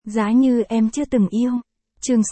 Giá như em chưa từng yêu. Chương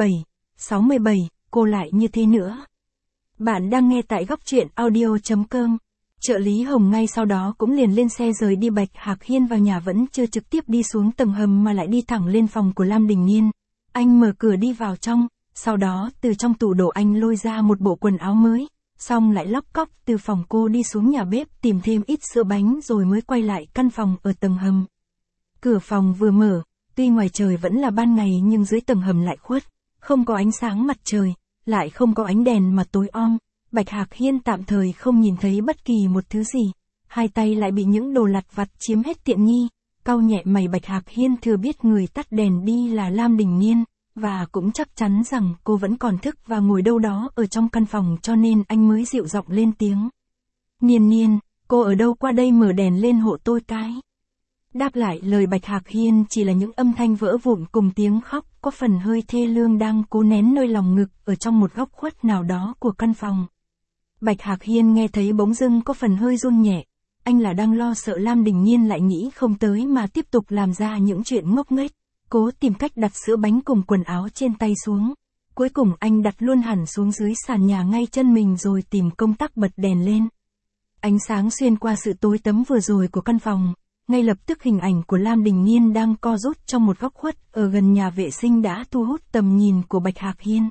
67, cô lại như thế nữa. Bạn đang nghe tại góc truyện audio.com. Trợ lý Hồng ngay sau đó cũng liền lên xe rời đi. Bạch Hạc Hiên vào nhà vẫn chưa trực tiếp đi xuống tầng hầm mà lại đi thẳng lên phòng của Lam Đình Nhiên. Anh mở cửa đi vào trong, sau đó từ trong tủ đồ anh lôi ra một bộ quần áo mới, xong lại lóc cóc từ phòng cô đi xuống nhà bếp tìm thêm ít sữa bánh rồi mới quay lại căn phòng ở tầng hầm. Cửa phòng vừa mở, tuy ngoài trời vẫn là ban ngày nhưng dưới tầng hầm lại khuất, không có ánh sáng mặt trời, lại không có ánh đèn mà tối om. Bạch Hạc Hiên tạm thời không nhìn thấy bất kỳ một thứ gì, hai tay lại bị những đồ lặt vặt chiếm hết tiện nghi. Cau nhẹ mày, Bạch Hạc Hiên thừa biết người tắt đèn đi là Lam Đình Nhiên, và cũng chắc chắn rằng cô vẫn còn thức và ngồi đâu đó ở trong căn phòng, cho nên anh mới dịu giọng lên tiếng. Nhiên Nhiên, cô ở đâu, qua đây mở đèn lên hộ tôi cái. Đáp lại lời Bạch Hạc Hiên chỉ là những âm thanh vỡ vụn cùng tiếng khóc có phần hơi thê lương đang cố nén nơi lòng ngực ở trong một góc khuất nào đó của căn phòng. Bạch Hạc Hiên nghe thấy bỗng dưng có phần hơi run nhẹ, anh là đang lo sợ Lam Đình Nhiên lại nghĩ không tới mà tiếp tục làm ra những chuyện ngốc nghếch, cố tìm cách đặt sữa bánh cùng quần áo trên tay xuống. Cuối cùng anh đặt luôn hẳn xuống dưới sàn nhà ngay chân mình rồi tìm công tắc bật đèn lên. Ánh sáng xuyên qua sự tối tăm vừa rồi của căn phòng, ngay lập tức hình ảnh của Lam Đình Nhiên đang co rút trong một góc khuất ở gần nhà vệ sinh đã thu hút tầm nhìn của Bạch Hạc Hiên.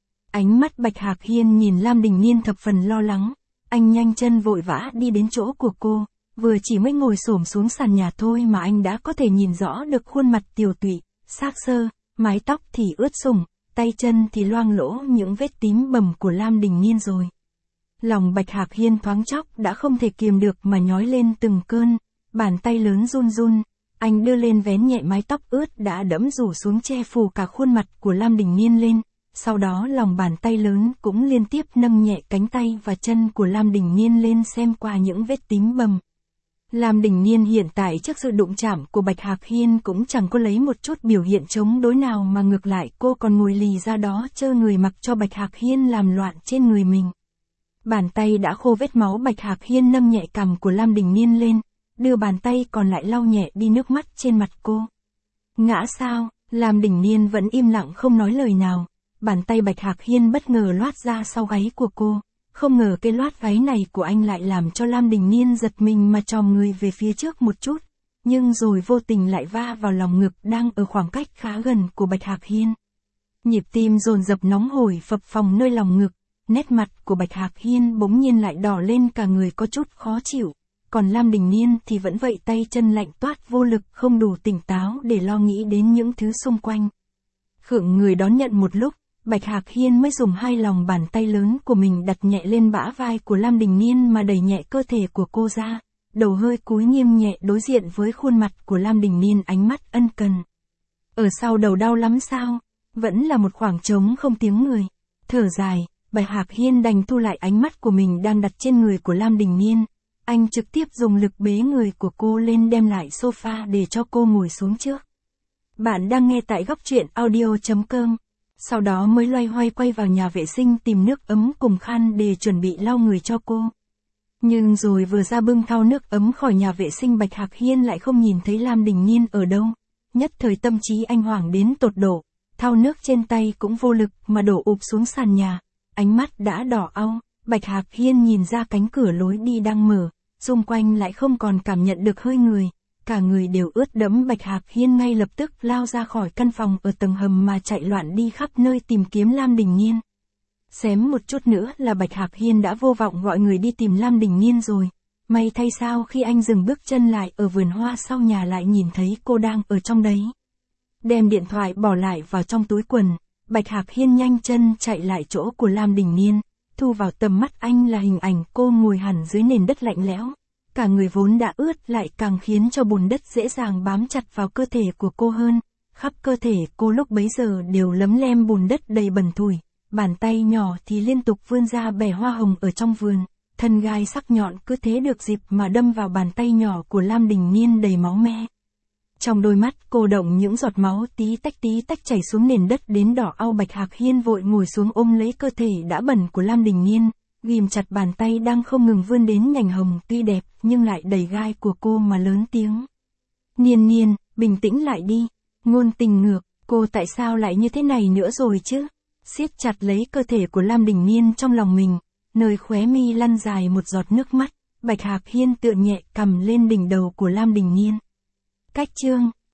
Ánh mắt Bạch Hạc Hiên nhìn Lam Đình Nhiên thập phần lo lắng, anh nhanh chân vội vã đi đến chỗ của cô, vừa chỉ mới ngồi xổm xuống sàn nhà thôi mà anh đã có thể nhìn rõ được khuôn mặt tiều tụy, xác xơ, mái tóc thì ướt sũng, tay chân thì loang lỗ những vết tím bầm của Lam Đình Nhiên rồi. Lòng Bạch Hạc Hiên thoáng chốc đã không thể kiềm được mà nhói lên từng cơn, bàn tay lớn run run, anh đưa lên vén nhẹ mái tóc ướt đã đẫm rủ xuống che phủ cả khuôn mặt của Lam Đình Nhiên lên. Sau đó lòng bàn tay lớn cũng liên tiếp nâng nhẹ cánh tay và chân của Lam Đình Nhiên lên xem qua những vết tím bầm. Lam Đình Nhiên hiện tại trước sự đụng chạm của Bạch Hạc Hiên cũng chẳng có lấy một chút biểu hiện chống đối nào, mà ngược lại cô còn ngồi lì ra đó trơ người mặc cho Bạch Hạc Hiên làm loạn trên người mình. Bàn tay đã khô vết máu, Bạch Hạc Hiên nâng nhẹ cằm của Lam Đình Nhiên lên, đưa bàn tay còn lại lau nhẹ đi nước mắt trên mặt cô. Ngã sao? Lam Đình Nhiên vẫn im lặng không nói lời nào. Bàn tay Bạch Hạc Hiên bất ngờ loát ra sau gáy của cô, không ngờ cái loát gáy này của anh lại làm cho Lam Đình Nhiên giật mình mà chòm người về phía trước một chút, nhưng rồi vô tình lại va vào lòng ngực đang ở khoảng cách khá gần của Bạch Hạc Hiên. Nhịp tim dồn dập nóng hổi phập phồng nơi lòng ngực, nét mặt của Bạch Hạc Hiên bỗng nhiên lại đỏ lên, cả người có chút khó chịu, còn Lam Đình Nhiên thì vẫn vậy, tay chân lạnh toát vô lực, không đủ tỉnh táo để lo nghĩ đến những thứ xung quanh. Khựng người đón nhận một lúc, Bạch Hạc Hiên mới dùng hai lòng bàn tay lớn của mình đặt nhẹ lên bả vai của Lam Đình Nhiên mà đẩy nhẹ cơ thể của cô ra, đầu hơi cúi nghiêng nhẹ đối diện với khuôn mặt của Lam Đình Nhiên, ánh mắt ân cần. Ở sau đầu đau lắm sao? Vẫn là một khoảng trống không tiếng người. Thở dài, Bạch Hạc Hiên đành thu lại ánh mắt của mình đang đặt trên người của Lam Đình Nhiên. Anh trực tiếp dùng lực bế người của cô lên, đem lại sofa để cho cô ngồi xuống trước. Bạn đang nghe tại góc truyện audio.com. Sau đó mới loay hoay quay vào nhà vệ sinh tìm nước ấm cùng khăn để chuẩn bị lau người cho cô. Nhưng rồi vừa ra bưng thau nước ấm khỏi nhà vệ sinh, Bạch Hạc Hiên lại không nhìn thấy Lam Đình Nhiên ở đâu. Nhất thời tâm trí anh hoảng đến tột độ, thau nước trên tay cũng vô lực mà đổ ụp xuống sàn nhà. Ánh mắt đã đỏ au, Bạch Hạc Hiên nhìn ra cánh cửa lối đi đang mở, xung quanh lại không còn cảm nhận được hơi người. Cả người đều ướt đẫm. Bạch Hạc Hiên ngay lập tức lao ra khỏi căn phòng ở tầng hầm mà chạy loạn đi khắp nơi tìm kiếm Lam Đình Nhiên. Xém một chút nữa là Bạch Hạc Hiên đã vô vọng gọi người đi tìm Lam Đình Nhiên rồi. May thay sao khi anh dừng bước chân lại ở vườn hoa sau nhà lại nhìn thấy cô đang ở trong đấy. Đem điện thoại bỏ lại vào trong túi quần, Bạch Hạc Hiên nhanh chân chạy lại chỗ của Lam Đình Nhiên. Thu vào tầm mắt anh là hình ảnh cô ngồi hẳn dưới nền đất lạnh lẽo. Cả người vốn đã ướt lại càng khiến cho bùn đất dễ dàng bám chặt vào cơ thể của cô hơn. Khắp cơ thể cô lúc bấy giờ đều lấm lem bùn đất đầy bẩn thủi, bàn tay nhỏ thì liên tục vươn ra bẻ hoa hồng ở trong vườn, thân gai sắc nhọn cứ thế được dịp mà đâm vào bàn tay nhỏ của Lam Đình Nhiên đầy máu me. Trong đôi mắt cô động những giọt máu tí tách chảy xuống nền đất đến đỏ au. Bạch Hạc Hiên vội ngồi xuống ôm lấy cơ thể đã bẩn của Lam Đình Nhiên, ghim chặt bàn tay đang không ngừng vươn đến nhành hồng tuy đẹp nhưng lại đầy gai của cô mà lớn tiếng. Nhiên Nhiên, bình tĩnh lại đi. Ngôn tình ngược, cô tại sao lại như thế này nữa rồi chứ? Siết chặt lấy cơ thể của Lam Đình Niên trong lòng mình, nơi khóe mi lăn dài một giọt nước mắt, Bạch Hạc Hiên tựa nhẹ cầm lên đỉnh đầu của Lam Đình Niên. Cách chương